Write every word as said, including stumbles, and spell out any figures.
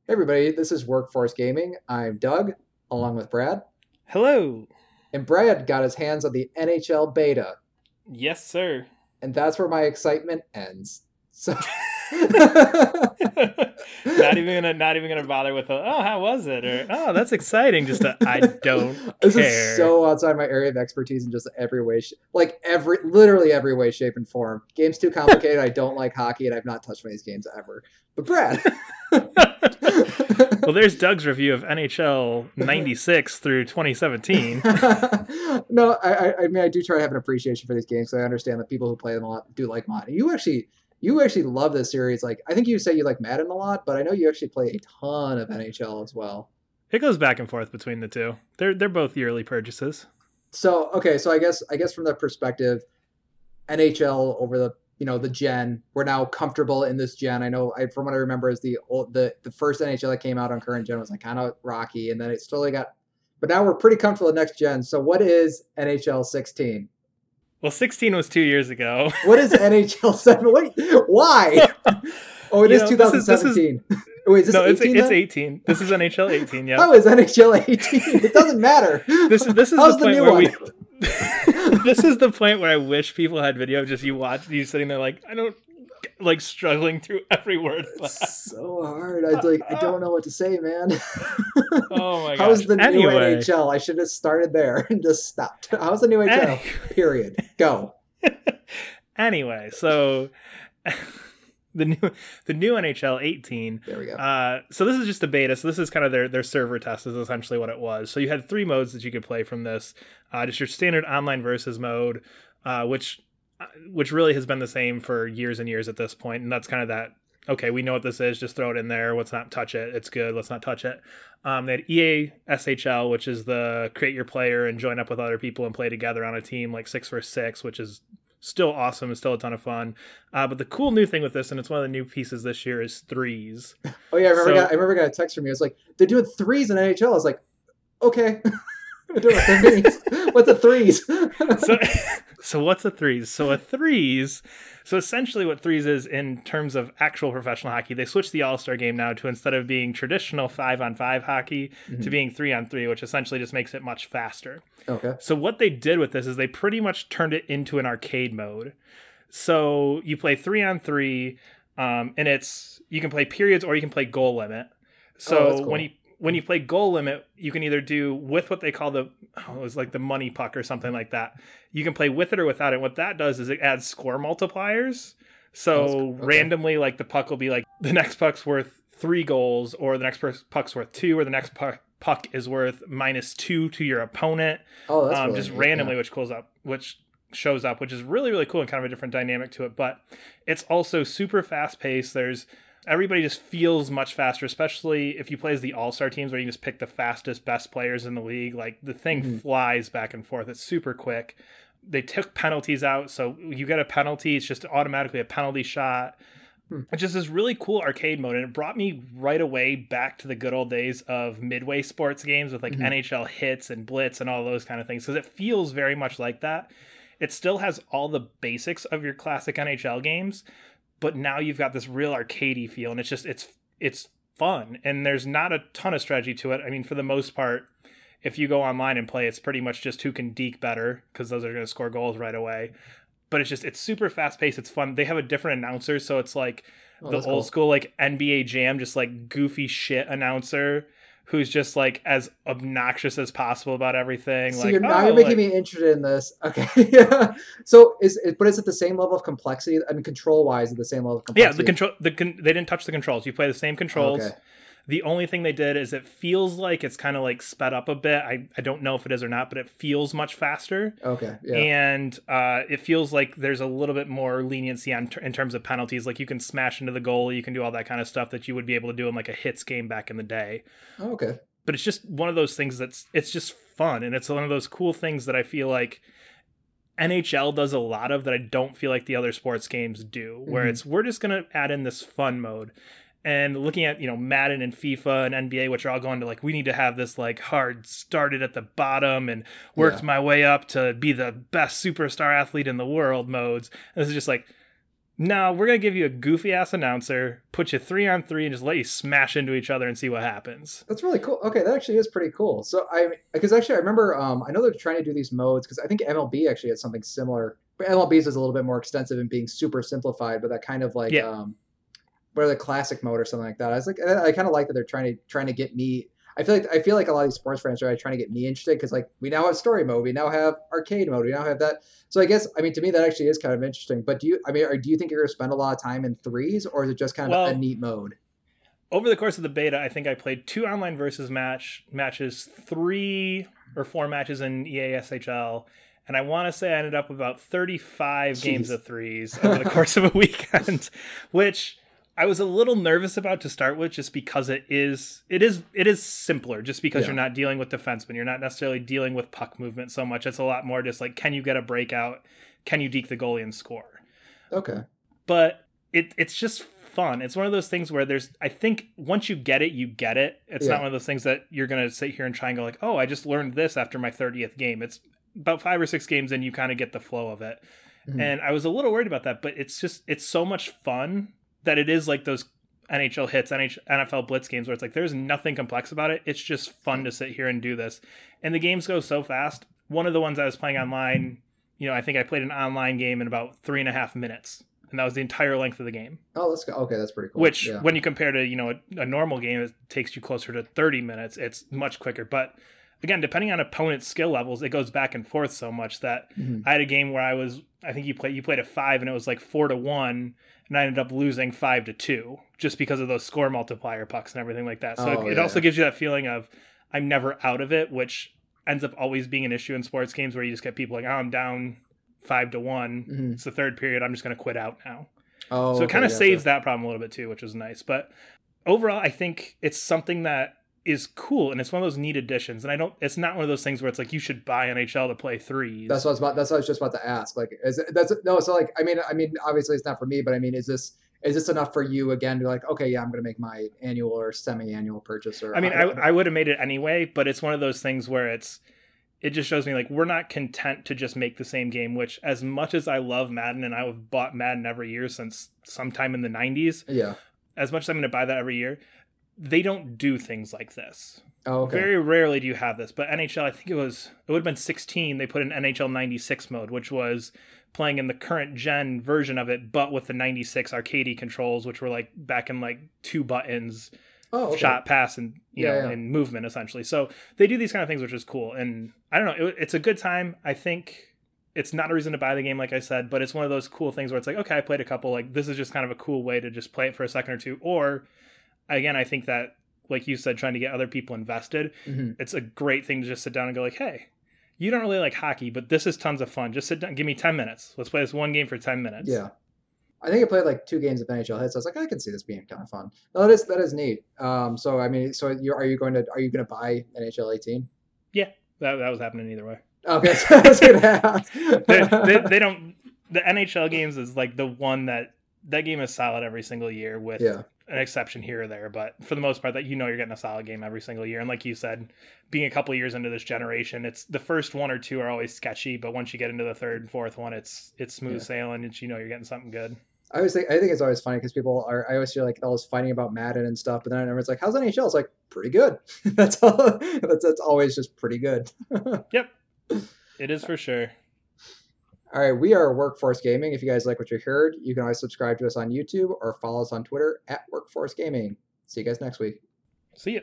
Hey everybody, this is Workforce Gaming. I'm Doug, along with Brad. Hello. And Brad got his hands on the N H L beta, Yes, sir. and that's where my excitement ends. So not even gonna not even gonna bother with a, oh, how was it? Or oh, that's exciting. Just a I don't this is care. so outside my area of expertise in just every way, sh- like every, literally every way, shape, and form. Game's too complicated. I don't like hockey, and I've not touched one of these games ever. But Brad, Well, there's Doug's review of N H L ninety-six through twenty seventeen. no, I, I mean I do try to have an appreciation for these games. So I understand that people who play them a lot do like mine. You actually, you actually love this series. Like I think you say you like Madden a lot, but I know you actually play a ton of N H L as well. It goes back and forth between the two. They're they're both yearly purchases. So okay, so I guess I guess from that perspective, N H L over the you know the gen, we're now comfortable in this gen. I know I, from what I remember is the old the the first N H L that came out on current gen was like kind of rocky, and then it slowly got. But now we're pretty comfortable in next gen. So what is N H L sixteen? Well, sixteen was two years ago. What is N H L seven? Wait, why? Oh, it You is know, this is this is twenty seventeen. Wait, is this no, it's eighteen it's then? eighteen. This is N H L eighteen. Yeah. How is N H L eighteen? It doesn't matter. This this is How's the the point new where one? we. This is the point where I wish people had video of just you watch you sitting there like I don't like struggling through every word. It's so hard. I like I don't know what to say, man. Oh my gosh. How's the new Anyway. N H L? I should have started there and just stopped. How's the new N H L? Period. Go. Anyway, so the new the new N H L eighteen. There we go. Uh, so this is just a beta. So this is kind of their their server test is essentially what it was. So you had three modes that you could play from this. Uh, just your standard online versus mode, uh, which which really has been the same for years and years at this point, and that's kind of that. Okay, we know what this is. Just throw it in there. Let's not touch it. It's good. Let's not touch it. Um, they had E A S H L, which is the create your player and join up with other people and play together on a team like six versus six, which is still awesome. It's still a ton of fun. Uh, but the cool new thing with this, and it's one of the new pieces this year, is threes. Oh yeah, I remember. So, I, got, I remember. I got a text from you. It's like they're doing threes in N H L. I was like, okay. I don't know what that means. What's a threes? so, so what's a threes? So a threes. So essentially, what threes is in terms of actual professional hockey, they switched the All Star game now to instead of being traditional five on five hockey mm-hmm. to being three on three, which essentially just makes it much faster. Okay. So what they did with this is they pretty much turned it into an arcade mode. So you play three on three, um, and it's you can play periods or you can play goal limit. So oh, that's cool. when you when you play goal limit, you can either do with what they call the oh, it was like the money puck or something like that. You can play with it or without it. What that does is it adds score multipliers. So oh, okay. randomly, like the puck will be like the next puck's worth three goals, or the next puck's worth two, or the next puck puck is worth minus two to your opponent. Oh, that's um, really just neat, randomly, yeah. which goes up, which shows up, which is really really cool and kind of a different dynamic to it. But it's also super fast paced. There's everybody just feels much faster, especially if you play as the all-star teams where you just pick the fastest, best players in the league. Like the thing mm-hmm. flies back and forth. It's super quick. They took penalties out, so you get a penalty, it's just automatically a penalty shot. Hmm. It's just this really cool arcade mode, and it brought me right away back to the good old days of Midway sports games with like mm-hmm. N H L Hits and Blitz and all those kind of things, because it feels very much like that. It still has all the basics of your classic N H L games, but now you've got this real arcadey feel, and it's just it's it's fun, and there's not a ton of strategy to it. I mean, for the most part, if you go online and play, it's pretty much just who can deke better, because those are going to score goals right away. But it's just it's super fast paced. It's fun. They have a different announcer, so it's like oh, the old cool. school like N B A Jam, just like goofy shit announcer who's just like as obnoxious as possible about everything. So like you're, now oh, you're making like, me interested in this. Okay, yeah. So is it, but is it the same level of complexity? I mean, control wise, at the same level of complexity. Yeah, the control. The con- they didn't touch the controls. You play the same controls. Okay. The only thing they did is it feels like it's kind of like sped up a bit. I, I don't know if it is or not, but it feels much faster. Okay, yeah. And uh, it feels like there's a little bit more leniency on in terms of penalties. Like you can smash into the goal, you can do all that kind of stuff that you would be able to do in like a hits game back in the day. Oh, okay. But it's just one of those things that's it's just fun, and it's one of those cool things that I feel like N H L does a lot of that I don't feel like the other sports games do, where mm-hmm. it's we're just going to add in this fun mode. And looking at, you know, Madden and FIFA and N B A, which are all going to like, we need to have this like hard started at the bottom and worked yeah. my way up to be the best superstar athlete in the world modes. And this is just like, No, we're going to give you a goofy ass announcer, put you three on three, and just let you smash into each other and see what happens. That's really cool. Okay, that actually is pretty cool. So I, because actually I remember, um, I know they're trying to do these modes because I think M L B actually had something similar. But M L B's is a little bit more extensive and being super simplified, but that kind of like, Yeah. um, what are the classic mode or something like that. I was like, I, I kind of like that they're trying to trying to get me. I feel like I feel like a lot of these sports fans are trying to get me interested because like we now have story mode, we now have arcade mode, we now have that. So I guess I mean to me that actually is kind of interesting. But do you I mean or do you think you're going to spend a lot of time in threes or is it just kind of Well, a neat mode? Over the course of the beta, I think I played two online versus match matches, three or four matches in E A S H L, and I want to say I ended up with about thirty-five Jeez. games of threes over the course of a weekend, which I was a little nervous about to start with, just because it is it is it is simpler, just because Yeah. you're not dealing with defensemen, you're not necessarily dealing with puck movement so much. It's a lot more just like, can you get a breakout, can you deke the goalie and score? Okay. But it it's just fun. It's one of those things where there's, I think once you get it, you get it. It's Yeah. not one of those things that you're going to sit here and try and go like, oh, I just learned this after my thirtieth game. It's about five or six games and you kind of get the flow of it. Mhm. And I was a little worried about that, but it's just, it's so much fun that it is like those N H L hits, N F L Blitz games where it's like, there's nothing complex about it. It's just fun to sit here and do this. And the games go so fast. One of the ones I was playing online, you know, I think I played an online game in about three and a half minutes. And that was the entire length of the game. Oh, let's go. Okay, that's pretty cool. Which, yeah. when you compare to, you know, a, a normal game, it takes you closer to thirty minutes. It's much quicker. But again, depending on opponent's skill levels, it goes back and forth so much that Mhm. I had a game where I was, I think you played, you played a five and it was like four to one, and I ended up losing five to two just because of those score multiplier pucks and everything like that. So Oh, it, it yeah, also yeah. gives you that feeling of I'm never out of it, which ends up always being an issue in sports games where you just get people like, oh, I'm down five to one. Mhm. It's the third period. I'm just going to quit out now. Oh, So it okay, kind of gotcha. saves that problem a little bit too, which was nice. But overall, I think it's something that is cool, and it's one of those neat additions. And I don't, it's not one of those things where it's like you should buy N H L to play threes. That's what I was about. That's what I was just about to ask. Like, is it, that's no? So like, I mean, I mean, obviously it's not for me, but I mean, is this is this enough for you again to be like, okay, yeah, I'm going to make my annual or semi-annual purchase? Or I mean, I, I would have made it anyway, but it's one of those things where it's, it just shows me like we're not content to just make the same game, which as much as I love Madden and I have bought Madden every year since sometime in the nineties, yeah. as much as I'm going to buy that every year, they don't do things like this. Oh, okay. Very rarely do you have this, but N H L, I think it was, it would have been sixteen. They put in N H L ninety-six mode, which was playing in the current gen version of it, but with the ninety-six arcadey controls, which were like back in like two buttons, oh, okay. shot, pass, and you Yeah, know, yeah. and movement essentially. So they do these kind of things, which is cool. And I don't know, it, it's a good time. I think it's not a reason to buy the game, like I said, but it's one of those cool things where it's like, okay, I played a couple. Like this is just kind of a cool way to just play it for a second or two. Or again, I think that, like you said, trying to get other people invested, Mhm. it's a great thing to just sit down and go like, hey, you don't really like hockey, but this is tons of fun. Just sit down, give me ten minutes. Let's play this one game for ten minutes. Yeah. I think I played like two games of N H L hits. I was like, I can see this being kind of fun. No, that is that is neat. Um, so I mean, so you are you going to are you going to buy N H L eighteen? Yeah, that, that was happening either way. Okay, so I was going to ask. they, they, they don't, the N H L games is like the one that, that game is solid every single year with Yeah. an exception here or there, but for the most part that you know you're getting a solid game every single year. And like you said, being a couple years into this generation, it's the first one or two are always sketchy, but once you get into the third and fourth one, it's it's smooth Yeah. sailing and you know you're getting something good. I always think I think it's always funny because people are. I always feel like all this fighting about Madden and stuff, but then everyone's like, "How's N H L?" It's like pretty good. that's all. That's that's always just pretty good. Yep, it is for sure. All right, we are Workforce Gaming. If you guys like what you heard, you can always subscribe to us on YouTube or follow us on Twitter at Workforce Gaming. See you guys next week. See ya.